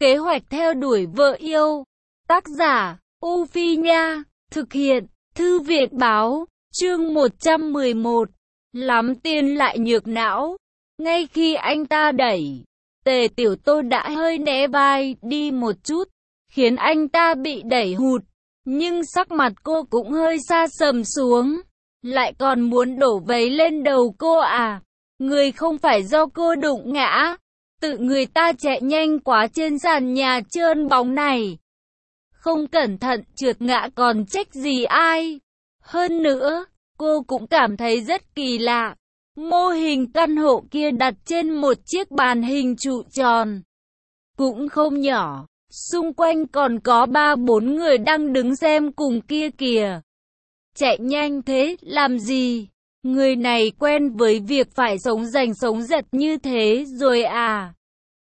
Kế hoạch theo đuổi vợ yêu. Tác giả, U Phi Nha. Thực hiện, Thư viện Báo. Chương 111. Lắm tiền lại nhược não. Ngay khi anh ta đẩy, Tề Tiểu Tô đã hơi né vai đi một chút, khiến anh ta bị đẩy hụt. Nhưng sắc mặt cô cũng hơi sa sầm xuống. Lại còn muốn đổ vấy lên đầu cô à? Người không phải do cô đụng ngã, tự người ta chạy nhanh quá trên sàn nhà trơn bóng này. Không cẩn thận trượt ngã còn trách gì ai. Hơn nữa, cô cũng cảm thấy rất kỳ lạ. Mô hình căn hộ kia đặt trên một chiếc bàn hình trụ tròn, cũng không nhỏ. Xung quanh còn có 3-4 người đang đứng xem cùng kia kìa. Chạy nhanh thế làm gì? Người này quen với việc phải sống giành sống giật như thế rồi à?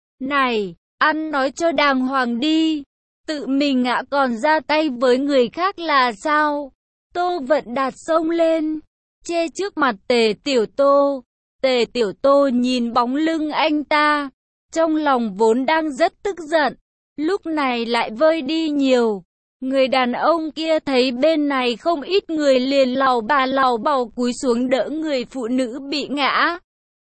Này, ăn nói cho đàng hoàng đi. Tự mình ngã còn ra tay với người khác là sao? Tô Vận Đạt xông lên, che trước mặt Tề Tiểu Tô. Tề Tiểu Tô nhìn bóng lưng anh ta, trong lòng vốn đang rất tức giận, lúc này lại vơi đi nhiều. Người đàn ông kia thấy bên này không ít người liền lào bà lào bào cúi xuống đỡ người phụ nữ bị ngã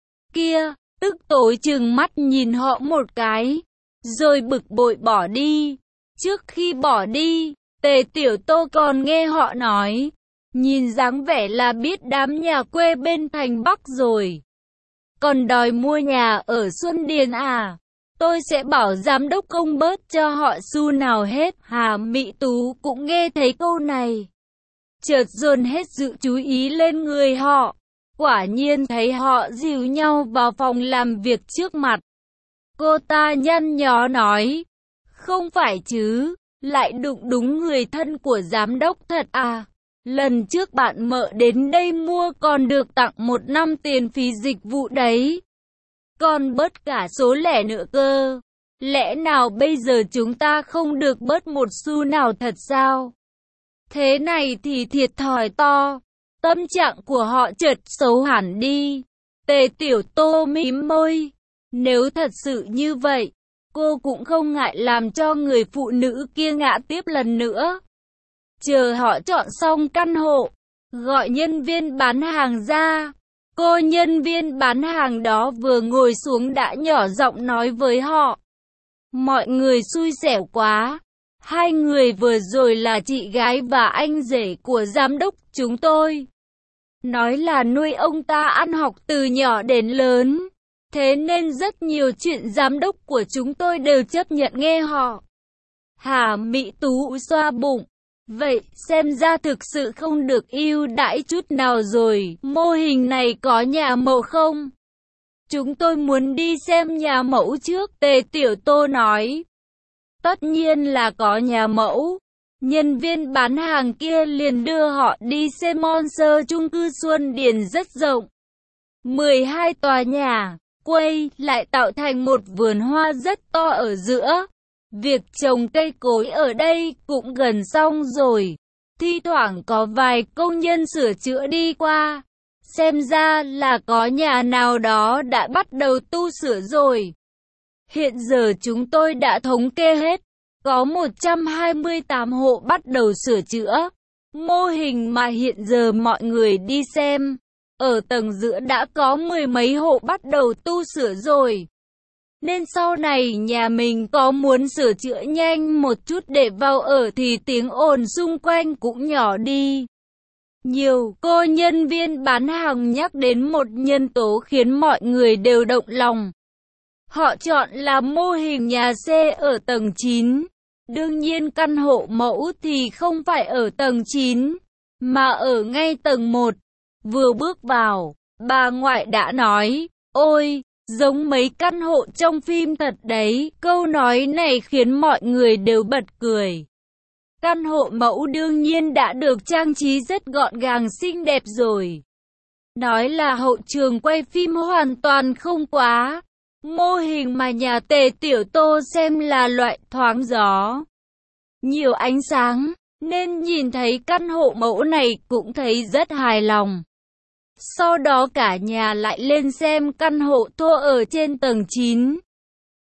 kia, tức tối trừng mắt nhìn họ một cái, rồi bực bội bỏ đi. Trước khi bỏ đi, Tề Tiểu Tô còn nghe họ nói, nhìn dáng vẻ là biết đám nhà quê bên thành Bắc rồi. Còn đòi mua nhà ở Xuân Điền à? Tôi sẽ bảo giám đốc không bớt cho họ xu nào hết. Hà Mỹ Tú cũng nghe thấy câu này, chợt dồn hết sự chú ý lên người họ. Quả nhiên thấy họ dìu nhau vào phòng làm việc trước mặt. Cô ta nhăn nhó nói, không phải chứ, lại đụng đúng người thân của giám đốc thật à? Lần trước bạn Mợ đến đây mua còn được tặng 1 năm tiền phí dịch vụ đấy. Còn bớt cả số lẻ nữa cơ. Lẽ nào bây giờ chúng ta không được bớt một xu nào thật sao? Thế này thì thiệt thòi to. Tâm trạng của họ chợt xấu hẳn đi. Tề Tiểu Tô mím môi. Nếu thật sự như vậy, cô cũng không ngại làm cho người phụ nữ kia ngã tiếp lần nữa. Chờ họ chọn xong căn hộ, gọi nhân viên bán hàng ra. Cô nhân viên bán hàng đó vừa ngồi xuống đã nhỏ giọng nói với họ. Mọi người xui xẻo quá. 2 người vừa rồi là chị gái và anh rể của giám đốc chúng tôi. Nói là nuôi ông ta ăn học từ nhỏ đến lớn. Thế nên rất nhiều chuyện giám đốc của chúng tôi đều chấp nhận nghe họ. Hà Mỹ Tú xoa bụng. Vậy xem ra thực sự không được ưu đãi chút nào rồi. Mô hình này có nhà mẫu không? Chúng tôi muốn đi xem nhà mẫu trước, Tề Tiểu Tô nói. Tất nhiên là có nhà mẫu. Nhân viên bán hàng kia liền đưa họ đi xem Monster chung cư Xuân Điền rất rộng. 12 tòa nhà, quay lại tạo thành một vườn hoa rất to ở giữa. Việc trồng cây cối ở đây cũng gần xong rồi. Thi thoảng có vài công nhân sửa chữa đi qua. Xem ra là có nhà nào đó đã bắt đầu tu sửa rồi. Hiện giờ chúng tôi đã thống kê hết. Có 128 hộ bắt đầu sửa chữa. Mô hình mà hiện giờ mọi người đi xem, ở tầng giữa đã có 10 mấy hộ bắt đầu tu sửa rồi. Nên sau này nhà mình có muốn sửa chữa nhanh một chút để vào ở thì tiếng ồn xung quanh cũng nhỏ đi. Nhiều cô nhân viên bán hàng nhắc đến một nhân tố khiến mọi người đều động lòng. Họ chọn là mô hình nhà xe ở tầng 9. Đương nhiên căn hộ mẫu thì không phải ở tầng 9, mà ở ngay tầng 1. Vừa bước vào, bà ngoại đã nói, ôi, giống mấy căn hộ trong phim thật đấy. Câu nói này khiến mọi người đều bật cười. Căn hộ mẫu đương nhiên đã được trang trí rất gọn gàng xinh đẹp rồi. Nói là hậu trường quay phim hoàn toàn không quá. Mô hình mà nhà Tề Tiểu Tô xem là loại thoáng gió, nhiều ánh sáng, nên nhìn thấy căn hộ mẫu này cũng thấy rất hài lòng. Sau đó cả nhà lại lên xem căn hộ thô ở trên tầng 9.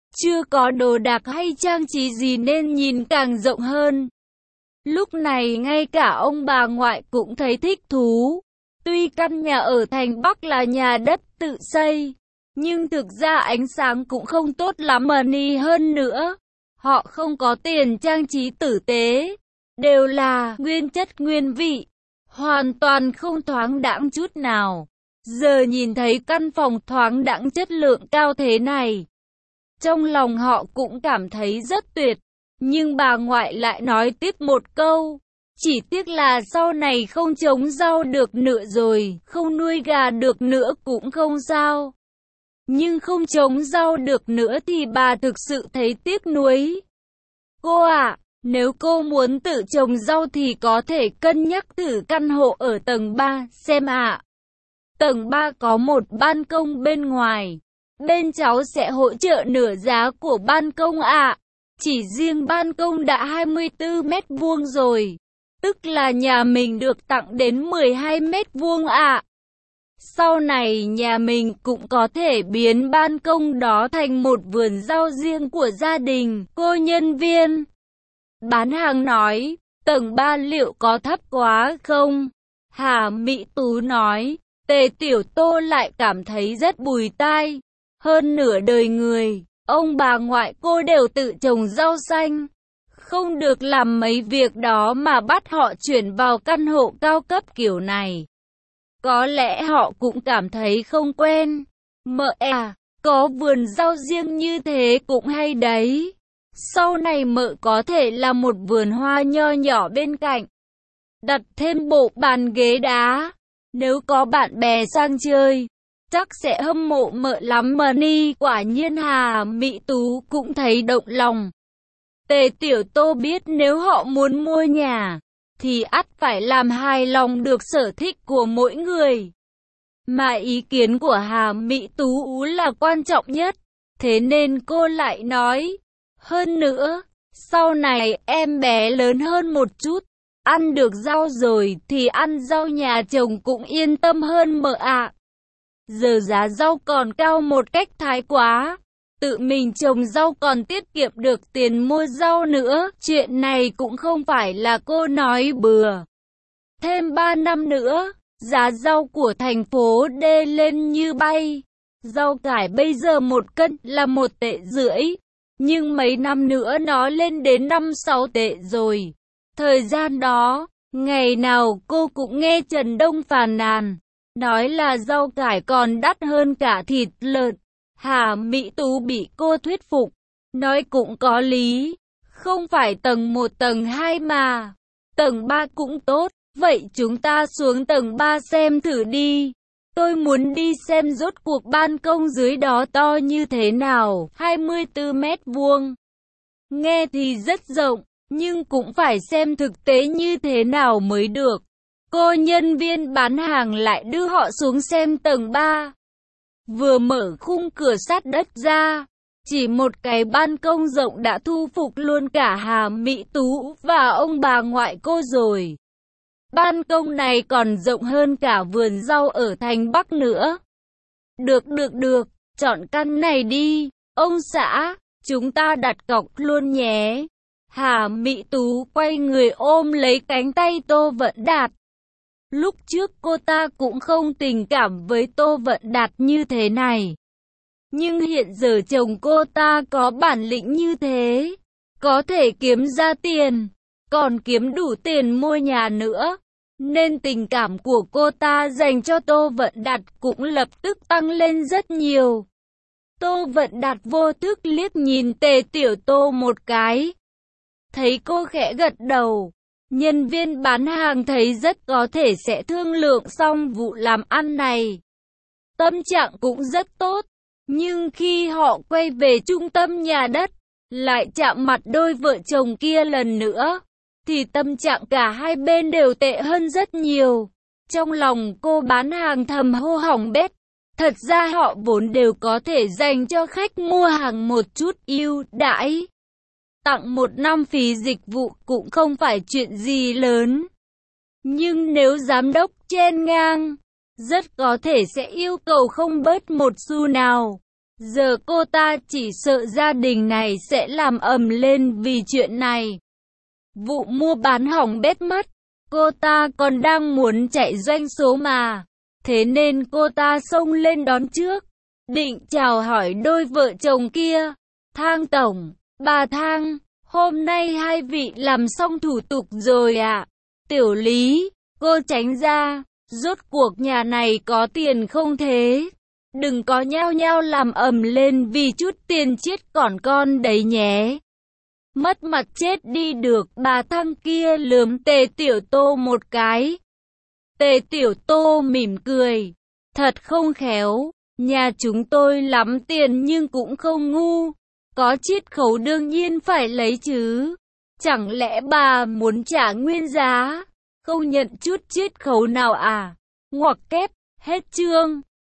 chưa có đồ đạc hay trang trí gì nên nhìn càng rộng hơn. Lúc này ngay cả ông bà ngoại cũng thấy thích thú. Tuy căn nhà ở thành Bắc là nhà đất tự xây, nhưng thực ra ánh sáng cũng không tốt lắm mà ni hơn nữa. Họ không có tiền trang trí tử tế, đều là nguyên chất nguyên vị, hoàn toàn không thoáng đãng chút nào. Giờ nhìn thấy căn phòng thoáng đãng chất lượng cao thế này, trong lòng họ cũng cảm thấy rất tuyệt. Nhưng bà ngoại lại nói tiếp một câu, chỉ tiếc là sau này không trồng rau được nữa rồi, không nuôi gà được nữa cũng không sao. Nhưng không trồng rau được nữa thì bà thực sự thấy tiếc nuối. Cô ạ, nếu cô muốn tự trồng rau thì có thể cân nhắc thử căn hộ ở tầng 3 xem ạ. Tầng 3 có một ban công bên ngoài. Bên cháu sẽ hỗ trợ nửa giá của ban công ạ. Chỉ riêng ban công đã 24 mét vuông rồi. Tức là nhà mình được tặng đến 12 mét vuông ạ. Sau này nhà mình cũng có thể biến ban công đó thành một vườn rau riêng của gia đình. Cô nhân viên bán hàng nói, tầng 3 liệu có thấp quá không? Hà Mỹ Tú nói, Tề Tiểu Tô lại cảm thấy rất bùi tai. Hơn nửa đời người, ông bà ngoại cô đều tự trồng rau xanh. Không được làm mấy việc đó mà bắt họ chuyển vào căn hộ cao cấp kiểu này. Có lẽ họ cũng cảm thấy không quen. Mợ à, có vườn rau riêng như thế cũng hay đấy. Sau này mợ có thể làm một vườn hoa nho nhỏ bên cạnh. Đặt thêm bộ bàn ghế đá. Nếu có bạn bè sang chơi, chắc sẽ hâm mộ mợ lắm mà ni. Quả nhiên Hà Mỹ Tú cũng thấy động lòng. Tề Tiểu Tô biết nếu họ muốn mua nhà, thì ắt phải làm hài lòng được sở thích của mỗi người. Mà ý kiến của Hà Mỹ Tú là quan trọng nhất. Thế nên cô lại nói, hơn nữa, sau này em bé lớn hơn một chút, ăn được rau rồi thì ăn rau nhà chồng cũng yên tâm hơn mợ ạ. Giờ giá rau còn cao một cách thái quá. Tự mình trồng rau còn tiết kiệm được tiền mua rau nữa. Chuyện này cũng không phải là cô nói bừa. Thêm 3 năm nữa, giá rau của thành phố D lên như bay. Rau cải bây giờ 1 cân là 1,5 tệ. Nhưng mấy năm nữa nó lên đến 5-6 tệ rồi. Thời gian đó, ngày nào cô cũng nghe Trần Đông phàn nàn, nói là rau cải còn đắt hơn cả thịt lợn. Hà Mỹ Tú bị cô thuyết phục, nói cũng có lý, không phải tầng 1 tầng 2 mà, tầng 3 cũng tốt, vậy chúng ta xuống tầng 3 xem thử đi. Tôi muốn đi xem rốt cuộc ban công dưới đó to như thế nào, 24 mét vuông. Nghe thì rất rộng, nhưng cũng phải xem thực tế như thế nào mới được. Cô nhân viên bán hàng lại đưa họ xuống xem tầng 3. Vừa mở khung cửa sắt đất ra, chỉ một cái ban công rộng đã thu phục luôn cả Hà Mỹ Tú và ông bà ngoại cô rồi. Ban công này còn rộng hơn cả vườn rau ở thành Bắc nữa. Được, chọn căn này đi, ông xã, chúng ta đặt cọc luôn nhé. Hà Mỹ Tú quay người ôm lấy cánh tay Tô Vận Đạt. Lúc trước cô ta cũng không tình cảm với Tô Vận Đạt như thế này. Nhưng hiện giờ chồng cô ta có bản lĩnh như thế, có thể kiếm ra tiền, còn kiếm đủ tiền mua nhà nữa. Nên tình cảm của cô ta dành cho Tô Vận Đạt cũng lập tức tăng lên rất nhiều. Tô Vận Đạt vô thức liếc nhìn Tề Tiểu Tô một cái. Thấy cô khẽ gật đầu. Nhân viên bán hàng thấy rất có thể sẽ thương lượng xong vụ làm ăn này. Tâm trạng cũng rất tốt. Nhưng khi họ quay về trung tâm nhà đất, lại chạm mặt đôi vợ chồng kia lần nữa, thì tâm trạng cả hai bên đều tệ hơn rất nhiều. Trong lòng cô bán hàng thầm hô hỏng bét. Thật ra họ vốn đều có thể dành cho khách mua hàng một chút ưu đãi. Tặng 1 năm phí dịch vụ cũng không phải chuyện gì lớn. Nhưng nếu giám đốc chen ngang, rất có thể sẽ yêu cầu không bớt một xu nào. Giờ cô ta chỉ sợ gia đình này sẽ làm ầm lên vì chuyện này. Vụ mua bán hỏng bét mất. Cô ta còn đang muốn chạy doanh số mà. Thế nên cô ta xông lên đón trước. Định chào hỏi đôi vợ chồng kia. Thang tổng, bà Thang, hôm nay hai vị làm xong thủ tục rồi ạ. Tiểu Lý, cô tránh ra. Rốt cuộc nhà này có tiền không thế? Đừng có nhao nhao làm ầm lên vì chút tiền chết còn con đấy nhé. Mất mặt chết đi được. Bà Thăng kia lườm Tề Tiểu Tô một cái. Tề Tiểu Tô mỉm cười. Thật không khéo. Nhà chúng tôi lắm tiền nhưng cũng không ngu. Có chiết khấu đương nhiên phải lấy chứ. Chẳng lẽ bà muốn trả nguyên giá? Không nhận chút chiết khấu nào à? Ngoặc kép, hết chương.